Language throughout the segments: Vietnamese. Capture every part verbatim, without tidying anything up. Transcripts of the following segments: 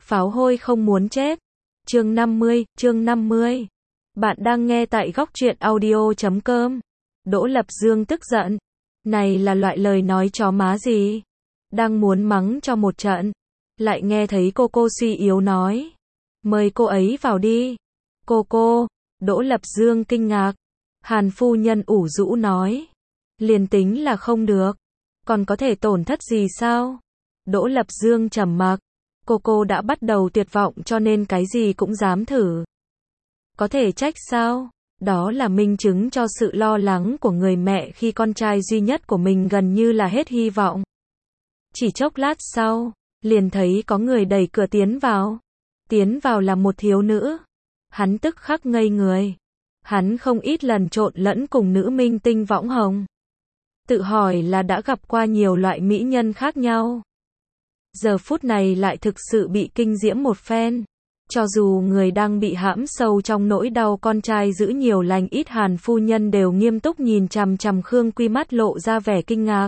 Pháo hôi không muốn chết. Chương năm mươi, chương năm mươi. Bạn đang nghe tại góc truyện audio chấm com. Đỗ Lập Dương tức giận. Này là loại lời nói chó má gì? Đang muốn mắng cho một trận. Lại nghe thấy cô cô suy yếu nói. Mời cô ấy vào đi. Cô cô. Đỗ Lập Dương kinh ngạc. Hàn phu nhân ủ rũ nói. Liền tính là không được. Còn có thể tổn thất gì sao? Đỗ Lập Dương trầm mặc. Cô cô đã bắt đầu tuyệt vọng cho nên cái gì cũng dám thử. Có thể trách sao? Đó là minh chứng cho sự lo lắng của người mẹ khi con trai duy nhất của mình gần như là hết hy vọng. Chỉ chốc lát sau, liền thấy có người đẩy cửa tiến vào. Tiến vào là một thiếu nữ. Hắn tức khắc ngây người. Hắn không ít lần trộn lẫn cùng nữ minh tinh võng hồng. Tự hỏi là đã gặp qua nhiều loại mỹ nhân khác nhau. Giờ phút này lại thực sự bị kinh diễm một phen. Cho dù người đang bị hãm sâu trong nỗi đau con trai giữ nhiều lành ít, Hàn phu nhân đều nghiêm túc nhìn chằm chằm Khương Quy, mắt lộ ra vẻ kinh ngạc.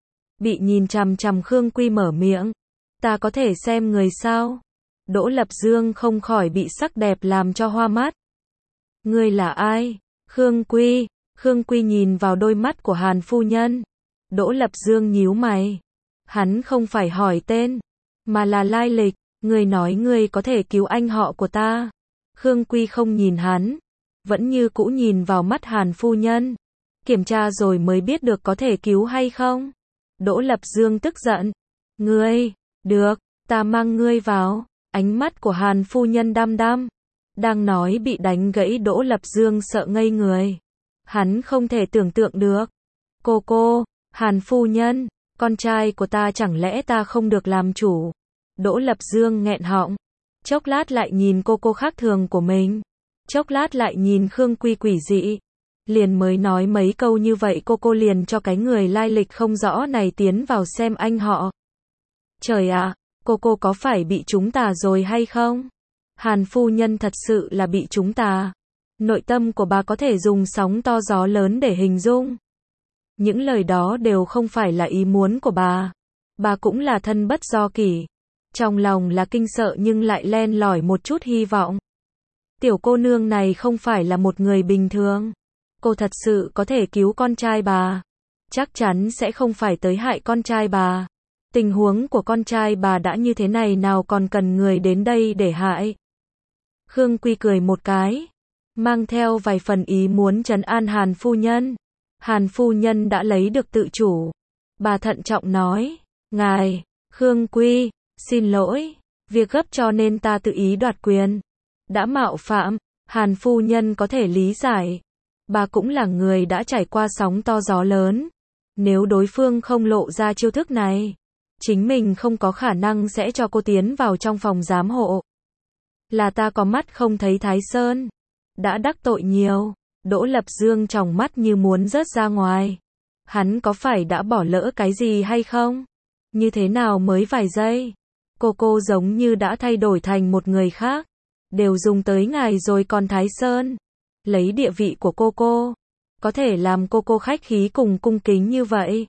Bị nhìn chằm chằm, Khương Quy mở miệng. Ta có thể xem người sao? Đỗ Lập Dương không khỏi bị sắc đẹp làm cho hoa mắt. Ngươi là ai? Khương Quy. Khương Quy nhìn vào đôi mắt của Hàn phu nhân. Đỗ Lập Dương nhíu mày. Hắn không phải hỏi tên, mà là lai lịch. Ngươi nói ngươi có thể cứu anh họ của ta. Khương Quy không nhìn hắn, vẫn như cũ nhìn vào mắt Hàn phu nhân. Kiểm tra rồi mới biết được có thể cứu hay không. Đỗ Lập Dương tức giận. Ngươi, được, ta mang ngươi vào. Ánh mắt của Hàn phu nhân đăm đăm. Đang nói bị đánh gãy, Đỗ Lập Dương sợ ngây người. Hắn không thể tưởng tượng được. Cô cô, Hàn phu nhân, con trai của ta chẳng lẽ ta không được làm chủ? Đỗ Lập Dương nghẹn họng. Chốc lát lại nhìn cô cô khác thường của mình. Chốc lát lại nhìn Khương Quy quỷ dị. Liền mới nói mấy câu như vậy, cô cô liền cho cái người lai lịch không rõ này tiến vào xem anh họ. Trời ạ, cô cô có phải bị chúng tà rồi hay không? Hàn phu nhân thật sự là bị chúng tà. Nội tâm của bà có thể dùng sóng to gió lớn để hình dung. Những lời đó đều không phải là ý muốn của bà. Bà cũng là thân bất do kỷ. Trong lòng là kinh sợ nhưng lại len lỏi một chút hy vọng. Tiểu cô nương này không phải là một người bình thường. Cô thật sự có thể cứu con trai bà. Chắc chắn sẽ không phải tới hại con trai bà. Tình huống của con trai bà đã như thế này, nào còn cần người đến đây để hại. Khương Quy cười một cái, mang theo vài phần ý muốn trấn an Hàn phu nhân. Hàn phu nhân đã lấy được tự chủ. Bà thận trọng nói, ngài, Khương Quy, xin lỗi, việc gấp cho nên ta tự ý đoạt quyền. Đã mạo phạm, Hàn phu nhân có thể lý giải. Bà cũng là người đã trải qua sóng to gió lớn. Nếu đối phương không lộ ra chiêu thức này, chính mình không có khả năng sẽ cho cô tiến vào trong phòng giám hộ. Là ta có mắt không thấy Thái Sơn. Đã đắc tội nhiều. Đỗ Lập Dương tròng mắt như muốn rớt ra ngoài. Hắn có phải đã bỏ lỡ cái gì hay không? Như thế nào mới vài giây? Cô cô giống như đã thay đổi thành một người khác. Đều dùng tới ngài rồi còn Thái Sơn. Lấy địa vị của cô cô, có thể làm cô cô khách khí cùng cung kính như vậy.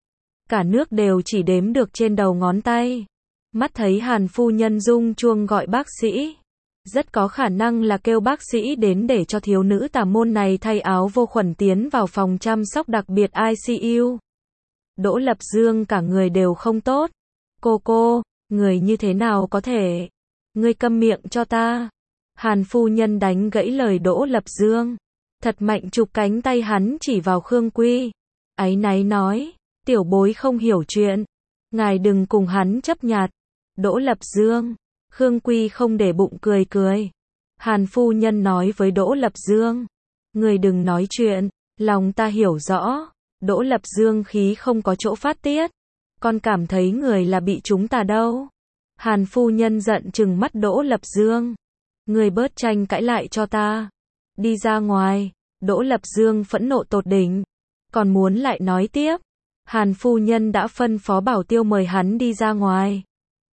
Cả nước đều chỉ đếm được trên đầu ngón tay. Mắt thấy Hàn phu nhân rung chuông gọi bác sĩ. Rất có khả năng là kêu bác sĩ đến để cho thiếu nữ tà môn này thay áo vô khuẩn tiến vào phòng chăm sóc đặc biệt I C U. Đỗ Lập Dương cả người đều không tốt. Cô cô, người như thế nào có thể? Ngươi câm miệng cho ta. Hàn phu nhân đánh gãy lời Đỗ Lập Dương. Thật mạnh chụp cánh tay hắn chỉ vào Khương Quy. Áy náy nói, tiểu bối không hiểu chuyện. Ngài đừng cùng hắn chấp nhặt. Đỗ Lập Dương. Khương Quy không để bụng cười cười. Hàn phu nhân nói với Đỗ Lập Dương. Người đừng nói chuyện, lòng ta hiểu rõ. Đỗ Lập Dương khí không có chỗ phát tiết. Con cảm thấy người là bị chúng ta đâu. Hàn phu nhân giận trừng mắt Đỗ Lập Dương. Người bớt tranh cãi lại cho ta. Đi ra ngoài. Đỗ Lập Dương phẫn nộ tột đỉnh. Còn muốn lại nói tiếp. Hàn phu nhân đã phân phó bảo tiêu mời hắn đi ra ngoài.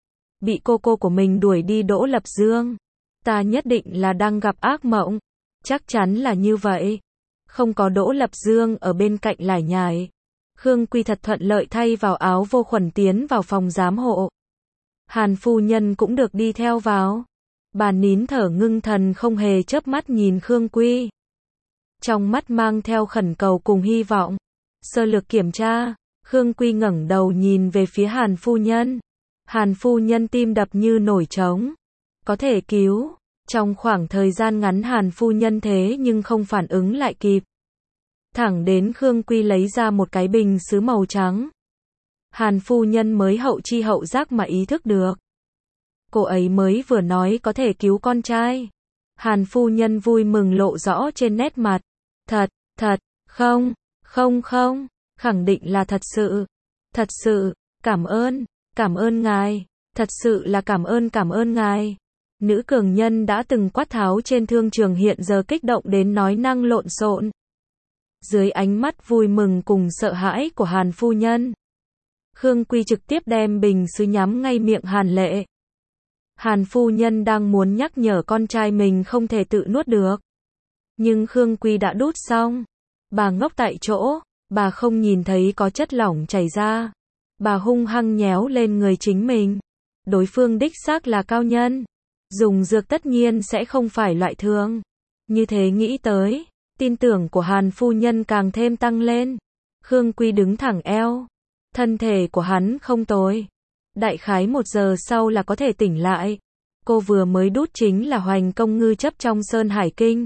Bị cô cô của mình đuổi đi. Đỗ Lập Dương. Ta nhất định là đang gặp ác mộng. Chắc chắn là như vậy. Không có Đỗ Lập Dương ở bên cạnh lải nhải. Khương Quy thật thuận lợi thay vào áo vô khuẩn tiến vào phòng giám hộ. Hàn phu nhân cũng được đi theo vào. Bà nín thở ngưng thần không hề chớp mắt nhìn Khương Quy. Trong mắt mang theo khẩn cầu cùng hy vọng. Sơ lược kiểm tra, Khương Quy ngẩng đầu nhìn về phía Hàn phu nhân. Hàn phu nhân tim đập như nổi trống. Có thể cứu. Trong khoảng thời gian ngắn Hàn phu nhân thế nhưng không phản ứng lại kịp. Thẳng đến Khương Quy lấy ra một cái bình sứ màu trắng. Hàn phu nhân mới hậu chi hậu giác mà ý thức được. Cô ấy mới vừa nói có thể cứu con trai. Hàn phu nhân vui mừng lộ rõ trên nét mặt. Thật, thật, không, không không, khẳng định là thật sự. Thật sự, cảm ơn, cảm ơn ngài. Thật sự là cảm ơn cảm ơn ngài. Nữ cường nhân đã từng quát tháo trên thương trường hiện giờ kích động đến nói năng lộn xộn. Dưới ánh mắt vui mừng cùng sợ hãi của Hàn phu nhân, Khương Quy trực tiếp đem bình sứ nhắm ngay miệng Hàn Lệ. Hàn phu nhân đang muốn nhắc nhở con trai mình không thể tự nuốt được. Nhưng Khương Quy đã đút xong. Bà ngốc tại chỗ, bà không nhìn thấy có chất lỏng chảy ra. Bà hung hăng nhéo lên người chính mình. Đối phương đích xác là cao nhân. Dùng dược tất nhiên sẽ không phải loại thường. Như thế nghĩ tới, tin tưởng của Hàn phu nhân càng thêm tăng lên. Khương Quy đứng thẳng eo. Thân thể của hắn không tồi. Đại khái một giờ sau là có thể tỉnh lại. Cô vừa mới đút chính là Hoành Công Ngư chấp trong Sơn Hải Kinh.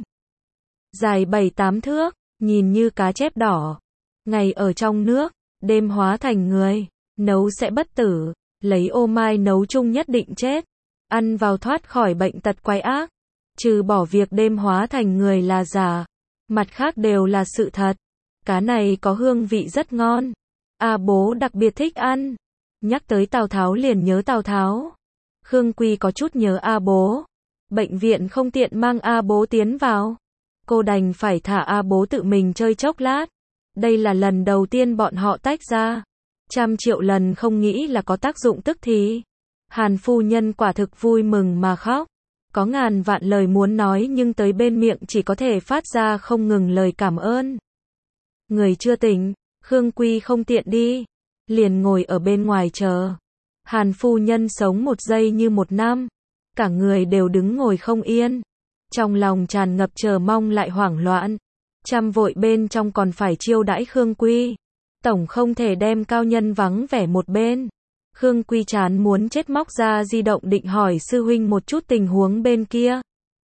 Dài bảy tám thước, nhìn như cá chép đỏ. Ngày ở trong nước, đêm hóa thành người. Nấu sẽ bất tử, lấy ô mai nấu chung nhất định chết. Ăn vào thoát khỏi bệnh tật quái ác. Trừ bỏ việc đêm hóa thành người là giả. Mặt khác đều là sự thật. Cá này có hương vị rất ngon. A bố đặc biệt thích ăn. Nhắc tới Tào Tháo liền nhớ Tào Tháo. Khương Quy có chút nhớ A bố. Bệnh viện không tiện mang A bố tiến vào. Cô đành phải thả A bố tự mình chơi chốc lát. Đây là lần đầu tiên bọn họ tách ra. Trăm triệu lần không nghĩ là có tác dụng tức thì. Hàn phu nhân quả thực vui mừng mà khóc. Có ngàn vạn lời muốn nói nhưng tới bên miệng chỉ có thể phát ra không ngừng lời cảm ơn. Người chưa tỉnh, Khương Quy không tiện đi. Liền ngồi ở bên ngoài chờ. Hàn phu nhân sống một giây như một năm. Cả người đều đứng ngồi không yên. Trong lòng tràn ngập chờ mong lại hoảng loạn. Trăm vội bên trong còn phải chiêu đãi Khương Quy. Tổng không thể đem cao nhân vắng vẻ một bên. Khương Quy chán muốn chết móc ra di động định hỏi sư huynh một chút tình huống bên kia.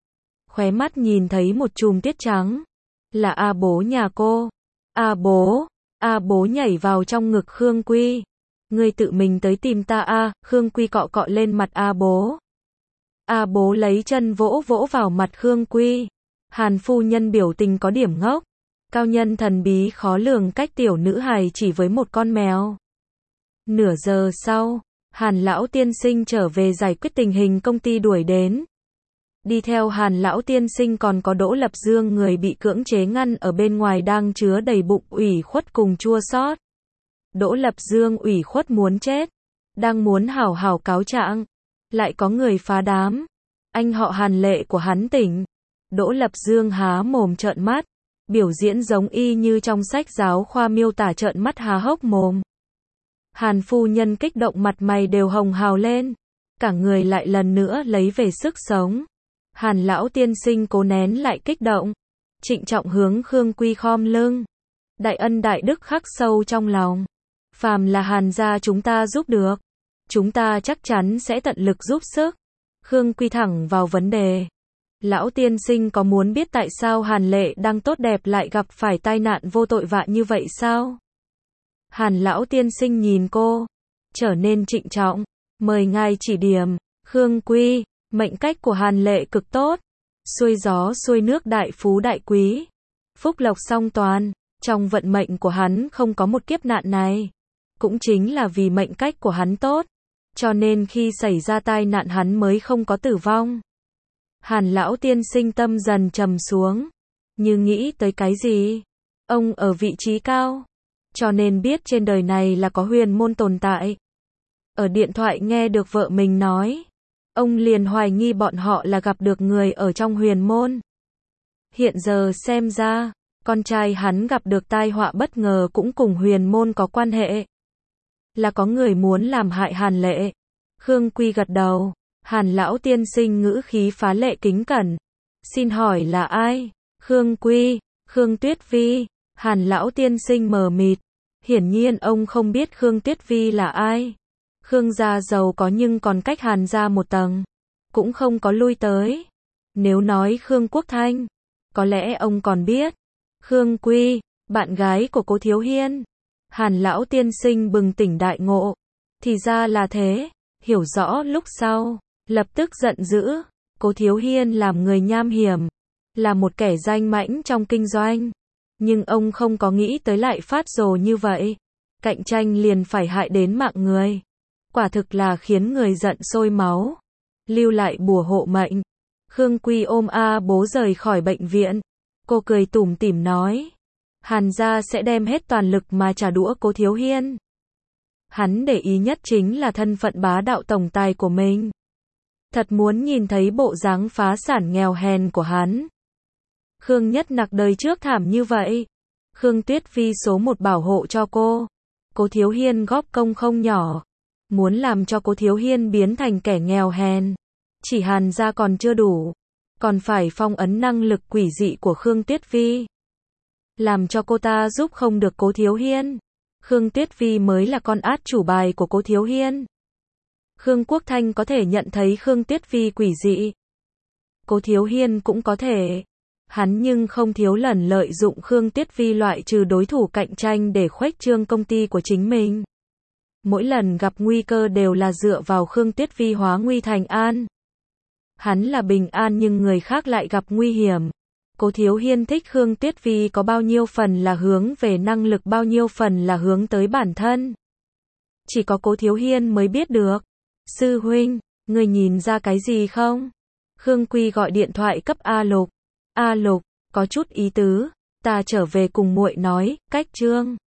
Khóe mắt nhìn thấy một chùm tiết trắng. Là A bố nhà cô. A bố. A bố nhảy vào trong ngực Khương Quy. Ngươi tự mình tới tìm ta a. Khương Quy cọ cọ lên mặt A bố. A bố lấy chân vỗ vỗ vào mặt Khương Quy. Hàn phu nhân biểu tình có điểm ngốc. Cao nhân thần bí khó lường cách tiểu nữ hài chỉ với một con mèo. Nửa giờ sau, Hàn lão tiên sinh trở về giải quyết tình hình công ty đuổi đến. Đi theo Hàn lão tiên sinh còn có Đỗ Lập Dương, người bị cưỡng chế ngăn ở bên ngoài đang chứa đầy bụng ủy khuất cùng chua xót. Đỗ Lập Dương ủy khuất muốn chết, đang muốn hảo hảo cáo trạng, lại có người phá đám. Anh họ Hàn Lệ của hắn tỉnh. Đỗ Lập Dương há mồm trợn mắt, biểu diễn giống y như trong sách giáo khoa miêu tả trợn mắt há hốc mồm. Hàn phu nhân kích động mặt mày đều hồng hào lên, cả người lại lần nữa lấy về sức sống. Hàn lão tiên sinh cố nén lại kích động, trịnh trọng hướng Khương Quy khom lưng. Đại ân đại đức khắc sâu trong lòng. Phàm là Hàn gia chúng ta giúp được, chúng ta chắc chắn sẽ tận lực giúp sức. Khương Quy thẳng vào vấn đề. Lão tiên sinh có muốn biết tại sao Hàn Lệ đang tốt đẹp lại gặp phải tai nạn vô tội vạ như vậy sao? Hàn lão tiên sinh nhìn cô, trở nên trịnh trọng, mời ngài chỉ điểm. Khương Quy, mệnh cách của Hàn Lệ cực tốt, xuôi gió xuôi nước, đại phú đại quý, phúc lộc song toàn, trong vận mệnh của hắn không có một kiếp nạn này. Cũng chính là vì mệnh cách của hắn tốt, cho nên khi xảy ra tai nạn hắn mới không có tử vong. Hàn lão tiên sinh tâm dần trầm xuống, như nghĩ tới cái gì. Ông ở vị trí cao, cho nên biết trên đời này là có huyền môn tồn tại. Ở điện thoại nghe được vợ mình nói, ông liền hoài nghi bọn họ là gặp được người ở trong huyền môn. Hiện giờ xem ra, con trai hắn gặp được tai họa bất ngờ cũng cùng huyền môn có quan hệ. Là có người muốn làm hại Hàn Lệ. Khương Quy gật đầu. Hàn lão tiên sinh ngữ khí phá lệ kính cẩn. Xin hỏi là ai? Khương Quy, Khương Tuyết Vi. Hàn lão tiên sinh mờ mịt. Hiển nhiên ông không biết Khương Tuyết Vi là ai. Khương gia giàu có nhưng còn cách Hàn gia một tầng. Cũng không có lui tới. Nếu nói Khương Quốc Thanh, có lẽ ông còn biết. Khương Quy, bạn gái của Cố Thiếu Hiên. Hàn lão tiên sinh bừng tỉnh đại ngộ. Thì ra là thế. Hiểu rõ lúc sau, lập tức giận dữ. Cố Thiếu Hiên làm người nham hiểm, là một kẻ danh mãnh trong kinh doanh. Nhưng ông không có nghĩ tới lại phát rồ như vậy. Cạnh tranh liền phải hại đến mạng người. Quả thực là khiến người giận sôi máu. Lưu lại bùa hộ mệnh. Khương Quy ôm A Bố rời khỏi bệnh viện. Cô cười tủm tỉm nói. Hàn gia sẽ đem hết toàn lực mà trả đũa Cố Thiếu Hiên. Hắn để ý nhất chính là thân phận bá đạo tổng tài của mình. Thật muốn nhìn thấy bộ dáng phá sản nghèo hèn của hắn. Khương Nhất Nặc đời trước thảm như vậy. Khương Tuyết Vi số một bảo hộ cho cô. Cố Thiếu Hiên góp công không nhỏ. Muốn làm cho Cố Thiếu Hiên biến thành kẻ nghèo hèn. Chỉ Hàn gia còn chưa đủ. Còn phải phong ấn năng lực quỷ dị của Khương Tuyết Vi. Làm cho cô ta giúp không được Cố Thiếu Hiên. Khương Tuyết Vi mới là con át chủ bài của Cố Thiếu Hiên. Khương Quốc Thanh có thể nhận thấy Khương Tuyết Vi quỷ dị. Cố Thiếu Hiên cũng có thể. Hắn nhưng không thiếu lần lợi dụng Khương Tuyết Vi loại trừ đối thủ cạnh tranh để khuếch trương công ty của chính mình. Mỗi lần gặp nguy cơ đều là dựa vào Khương Tuyết Vi hóa nguy thành an. Hắn là bình an nhưng người khác lại gặp nguy hiểm. Cố Thiếu Hiên thích Khương Tuyết Vi có bao nhiêu phần là hướng về năng lực, bao nhiêu phần là hướng tới bản thân. Chỉ có Cố Thiếu Hiên mới biết được. Sư huynh, người nhìn ra cái gì không? Khương Quy gọi điện thoại cấp A Lục. A Lục, có chút ý tứ, ta trở về cùng muội nói, cách trương.